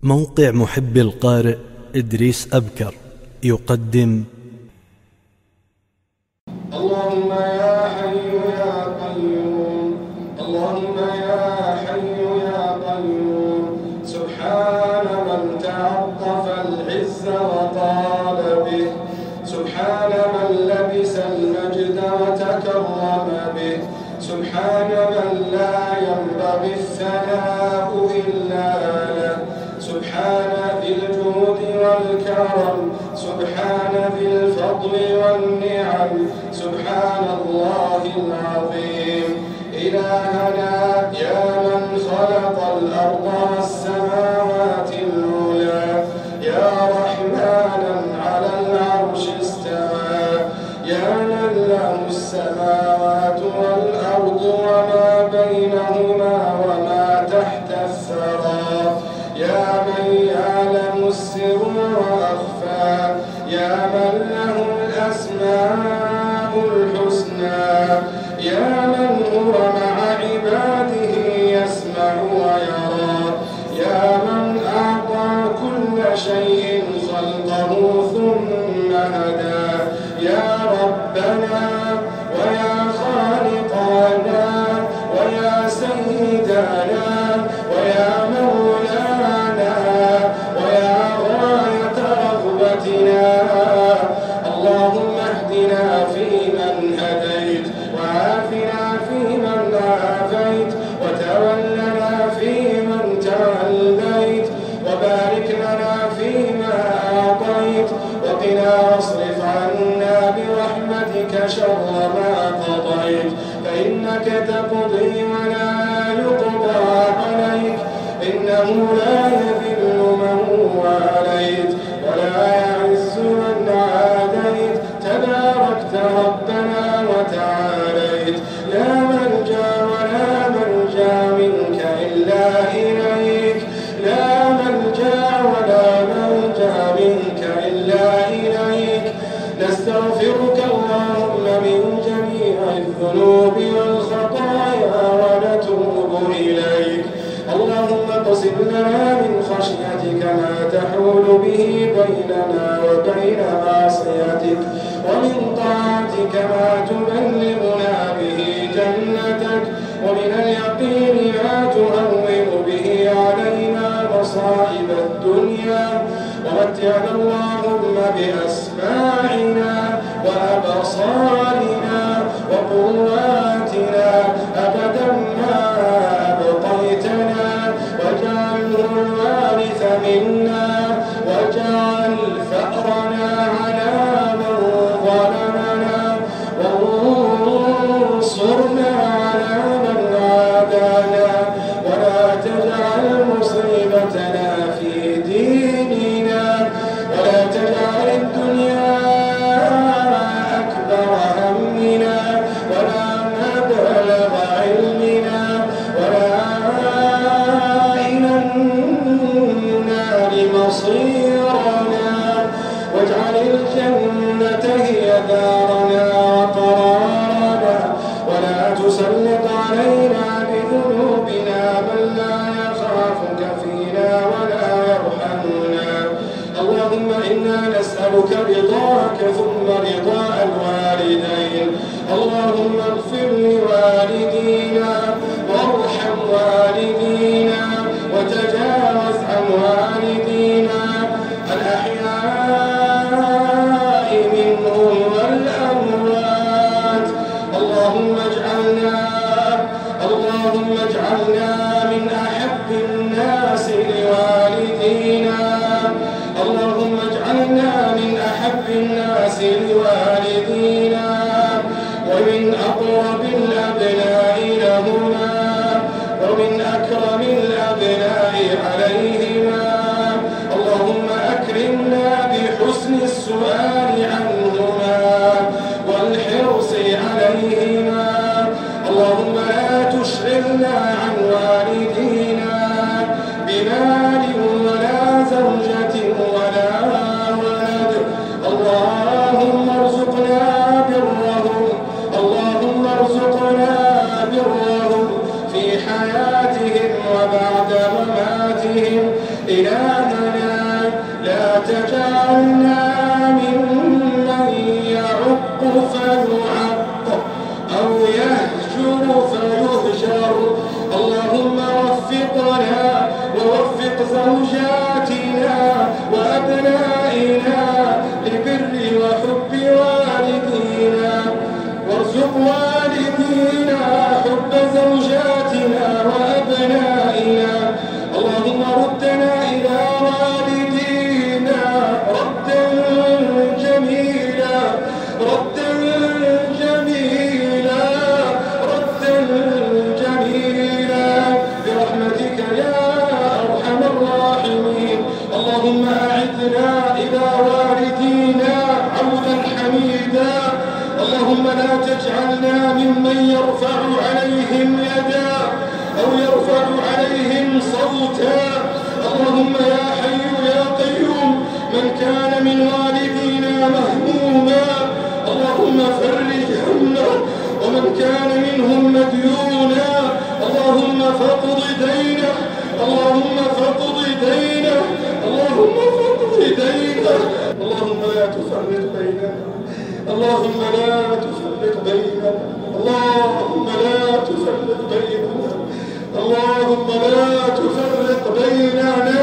موقع محب القارئ إدريس أبكر يقدم اللهم يا حي يا قيوم، اللهم يا حي يا قيوم، سبحان من تعطف العز وطال به، سبحان من لبس المجد وتكرم به، سبحان من لا ينبغي الثناء إلا له، سبحان ذي الجود والكرم، سبحان ذي الفضل والنعم، سبحان الله العظيم. إلهنا يا من خلق الأرض والسماوات العلى، يا رحمانا على العرش استوى، يا من له السماوات والأرض وما بينهما وما تحت الثرى، يا من يعلم السر وأخفى، يا من له الأسماء الحسنى، يا من هو مع عباده يسمع ويرى، يا من أعطى كل شيء خلقه ثم هدى، يا ربنا ويا خالقنا ويا سيدنا ويا مولانا ويا غاية رغبتنا، اللهم اهدنا فيمن هديت، وعافنا فيمن عافيت، وتولنا فيمن توليت، وبارك لنا فيما أعطيت، وقنا واصرف عنا برحمتك شر ما قضيت، فإنك تقضي ولا يقضى عليك، إنه لا يذل من واليت ولا يعز من عاديت، تباركت ربنا وتعاليت، لا ملجأ ولا منجا منك إلا إليك، لا ملجأ ولا منجا منك إلا إليك، نستغفرك اللهم من جميع الذنوب والخطايا ونتوب إليك، اللهم اقسم لنا من خشيتك ما تحول به بيننا وبين معصيتك، ومن طاعتك ما تبلغنا به جنتك، ومن اليقين ما تهون به علينا مصائب الدنيا، ومتعنا اللهم بأسماعنا وأبصارنا وقواتنا أبدا ما أبقيتنا، واجعله الوارث منا، واجعل فأرنا على من ظلمنا، وانصرنا على من عادانا، ولا تجعل مصيبتنا في ديننا، ولا تجعل الدنيا أكبر همنا ولا مبلغ علمنا ولا إلى النار مصيرنا، واجعل الجنة هي دارنا وقرارنا، ولا تسلط علينا بذنوبنا من لا يخافك فينا ولا يرحمنا، اللهم إنا نسألك رضاك ثم رضاء الوالدين، اللهم اغفر لوالدينا وارحم والدينا وتجاوز عن والدينا الأحياء منهم والأموات، اللهم اجعلنا من أحب الناس لوالدينا، اللهم اجعلنا من أحب الناس لوالدينا ومن أقرب الأبناء لهما ومن أكرم الأبناء عليهما، اللهم أكرمنا بحسن السؤال عنهما والحرص عليهما، اللهم لا تشغلنا عن والدينا بمال ولا زوجة ولا ولد، اللهم ارزقنا برهم، اللهم ارزقنا برهم في حياتهم وبعد مماتهم، إلهنا لا تجعلنا ممن يعق فيعق أو يهجر فيهجر. اللهم وفقنا ووفق زوجاتنا وأبنائنا لبر وحب والدينا، وارزق والدينا حب زوجاتنا وأبنائنا. اللهم ردنا إلى والدينا ردا جميلا ردا جميلا ردا جميلا برحمتك يا أرحم الراحمين. اللهم أعدنا إلى والدينا عودا حميدا. اللهم لا تجعلنا ممن يرفع عليهم يدا أو يرفع عليهم صوتا. اللهم يا حي يا قيوم من كان من والدينا مهموما اللهم فرج همه، ومن كان منهم مديونا اللهم فاقض دينه، اللهم فاقض دينه، اللهم فاقض دينه. اللهم لا تفرق بيننا، اللهم لا تفرق بيننا، اللهم لا تفرق بيننا، اللهم لا تفرق بيننا،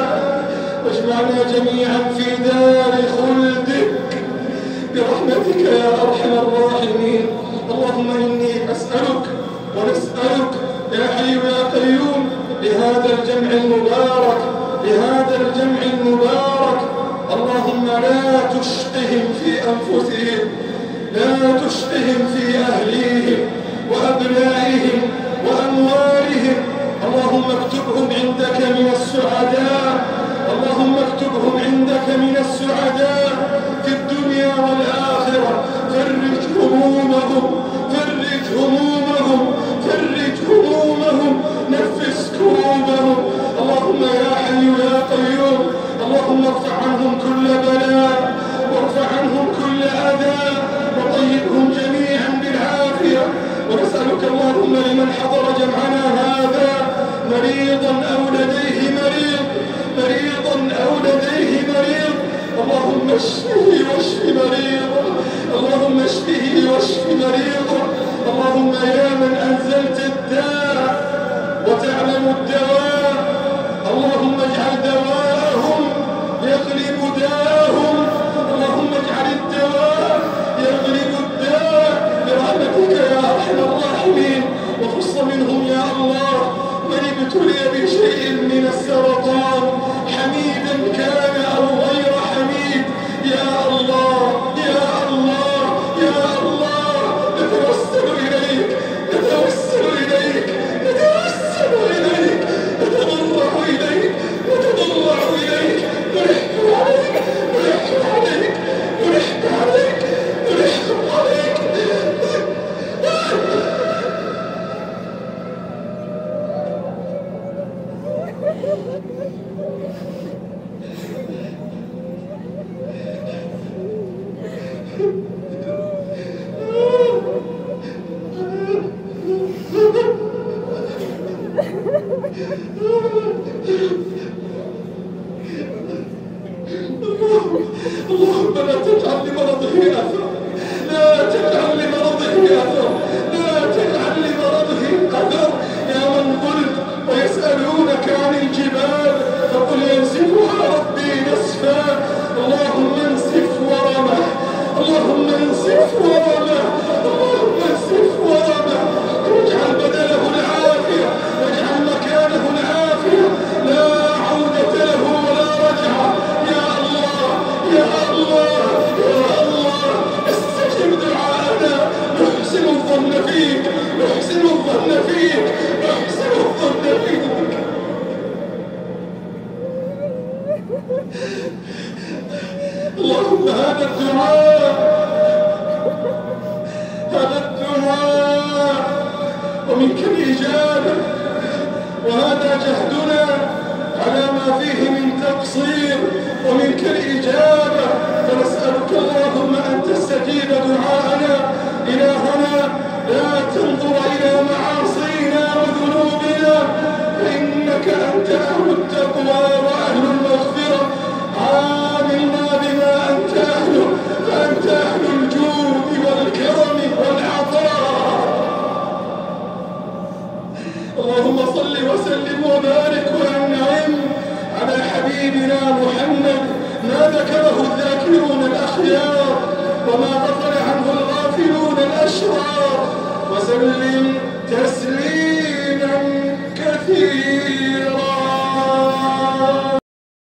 واجمعنا جميعا في دار خلدك برحمتك يا أرحم الراحمين. اللهم إني أسألك ونسألك يا حي يا قيوم بهذا الجمع المبارك، بهذا الجمع المبارك، اللهم لا تشقهم في أنفسهم، لا تشقهم في أهليهم وأبنائهم وأموالهم. اللهم اكتبهم عندك من السعداء، اللهم اكتبهم عندك من السعداء في الدنيا والآخرة. فرج همومهم، فرج همومهم، فرج همومهم، نفس كروبهم. اللهم يا حي يا قيوم اللهم ارفع عنهم كل بلاء، وارفع عنهم كل أذى، وطيبهم جميعا بالعافية. ونسألك اللهم لمن حضر جمعنا هذا مريضا أو لديه مريض، مريضا أو لديه مريض، اللهم اشفه واشف مريضا، اللهم اشفه واشف مريضا. اللهم يا من أنزلت الداء وتعلم الدواء، اللهم اجعل دواءهم يغلب داءهم، اللهم اجعل الدواء يغلب الداء برحمتك يا أرحم الراحمين. وخص منهم يا الله من ابتلي بشيء من السرطان حميدا كان أو غير حميد. يا الله يا الله يا الله نتوسل إليك، نتوسل إليك، نتوسل إليك، نتضرع إليك، نتضرع إليك، نلح عليك، نلح عليك، نلح عليك، نلح عليك. اللهم لا تجعل لمرضه أثر، لا تجعل لمرضه أثر، لا تجعل لمرضه أثر. يا من قلت ويسألونك عن الجبال فقل ينسفها ربي نسفا. اللهم انسف ورمه، اللهم انسف ورمه، اللهم انسف ورمه، واجعل بدله العافية، واجعل مكانه العافية، لا عودة له ولا رجعة. يا الله يا الله يا الله استجب دعاءنا، نحسن الظن فيك، نحسن الظن فيك، نحسن الظن فيك. اللهم هذا الدعاء، هذا الدعاء ومنك الإجابة، وهذا جهدنا على ما فيه من تقصير ومنك الإجابة. فنسألك اللهم أن تستجيب دعاءنا. إلهنا لا تنظر إلى معاصينا وذنوبنا، فإنك أنت أهل التقوى ذكره الذاكرون الأخيار وما غفل عنه الغافلون الأشرار، وسلم تسليما كثيرا.